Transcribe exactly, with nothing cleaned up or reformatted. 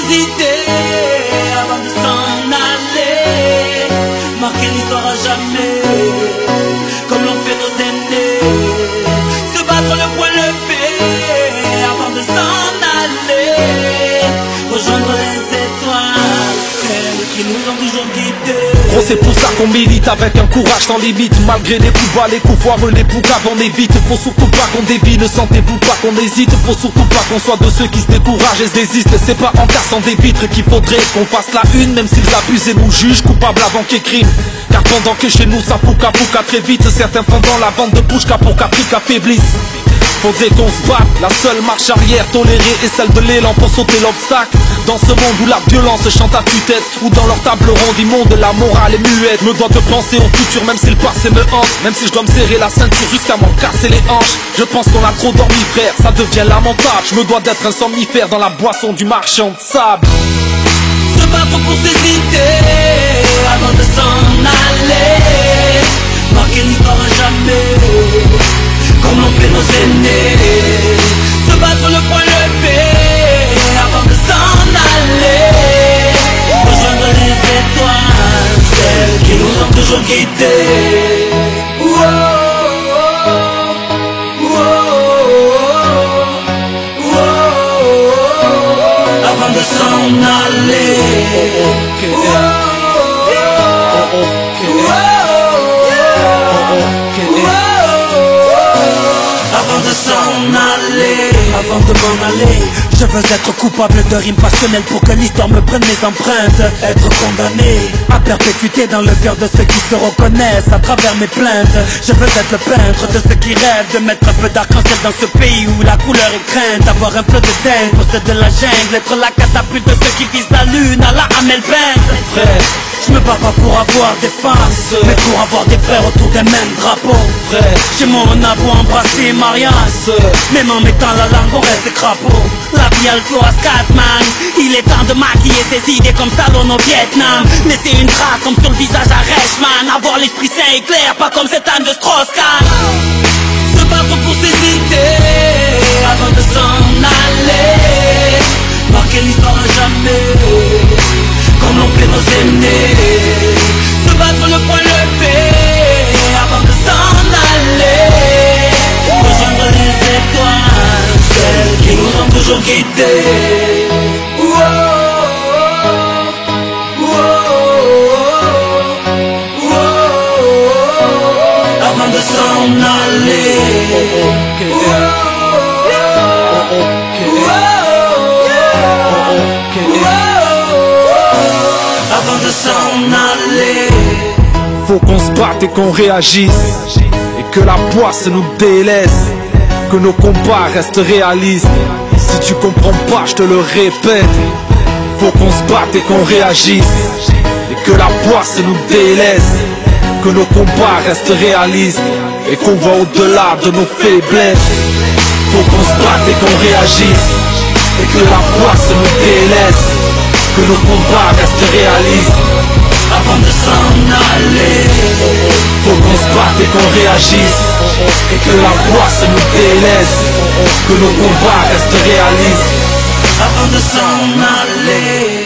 hésiter avant de s'en aller. Marquer l'histoire à jamais, comme l'ont fait nos aînés. Se battre le poing levé avant de s'en aller. Rejoindre les étoiles, celles qui nous ont toujours guidés. Gros, c'est pour ça qu'on milite avec un courage sans limite. Malgré les coups bas, les coups foireux, les poucaves, on évite. Faut surtout pas qu'on dévie, ne sentez-vous pas qu'on hésite. Faut surtout pas qu'on soit de ceux qui se découragent et se désistent. C'est pas en cassant des vitres qu'il faudrait qu'on fasse la une. Même s'ils abusent et nous jugent coupables avant qu'ils criment. Car pendant que chez nous ça pouca pouca très vite, certains pendant la vente de pushka pour qu'Afrique affaiblisse. Faudrait qu'on se batte, la seule marche arrière tolérée est celle de l'élan pour sauter l'obstacle. Dans ce monde où la violence chante à tue-tête, où dans leur table ronde immonde la morale est muette. Me dois de penser au futur même si le passé me hante. Même si je dois me serrer la ceinture jusqu'à m'en casser les hanches. Je pense qu'on a trop dormi frère, ça devient lamentable. Je me dois d'être un somnifère dans la boisson du marchand de sable. Se battre pour ses idées avant de s'en aller. Marquer l'histoire à jamais, comme l'ont fait nos aînés. Se battre le poing levé avant de s'en aller. Rejoindre les étoiles, celles qui nous ont toujours guidés. Wow, wow, wow, avant de s'en aller. Avant de s'en aller, avant de m'en aller, je veux être coupable de rimes passionnelles pour que l'histoire me prenne mes empreintes. Être condamné à perpétuité dans le cœur de ceux qui se reconnaissent à travers mes plaintes. Je veux être le peintre de ceux qui rêvent de mettre un peu d'arc-en-ciel dans ce pays où la couleur est crainte. Avoir un peu de teinte pour ceux de la jungle, être la catapulte de ceux qui visent la lune à la Hamel Bent. Frère, je me bats pas pour avoir des fans, mais pour avoir des frères autour des mêmes drapeaux. Frère, j'ai mon abo embrassé Marianne, même en mettant la langue on reste crapaud. La vie a le flow à Scatman, il est temps de maquiller ses idées comme Stallone au Vietnam. Laisser une trace comme sur le visage à Reichmann. Avoir l'esprit sain et clair, pas comme cette âne de Strauss-Kahn. Se battre pour ses idées avant de s'en aller. Marquer l'histoire à jamais, comme l'ont fait nos aînés. Se battre le poing levé avant de s'en aller. Rejoindre les étoiles, celles qui nous ont toujours guidés. Wow, wow, wow, avant de s'en aller. Avant de s'en aller. Faut qu'on se batte et qu'on réagisse, et que la poisse nous délaisse, que nos combats restent réalistes. Si tu comprends pas, je te le répète. Faut qu'on se batte et qu'on réagisse, et que la poisse nous délaisse, que nos combats restent réalistes, et qu'on va au-delà de nos faiblesses. Faut qu'on se batte et qu'on réagisse, et que la poisse nous délaisse, que nos combats restent réalistes avant de s'en aller. Faut qu'on se batte et qu'on réagisse, et que la poisse nous délaisse, que nos combats restent réalistes avant de s'en aller.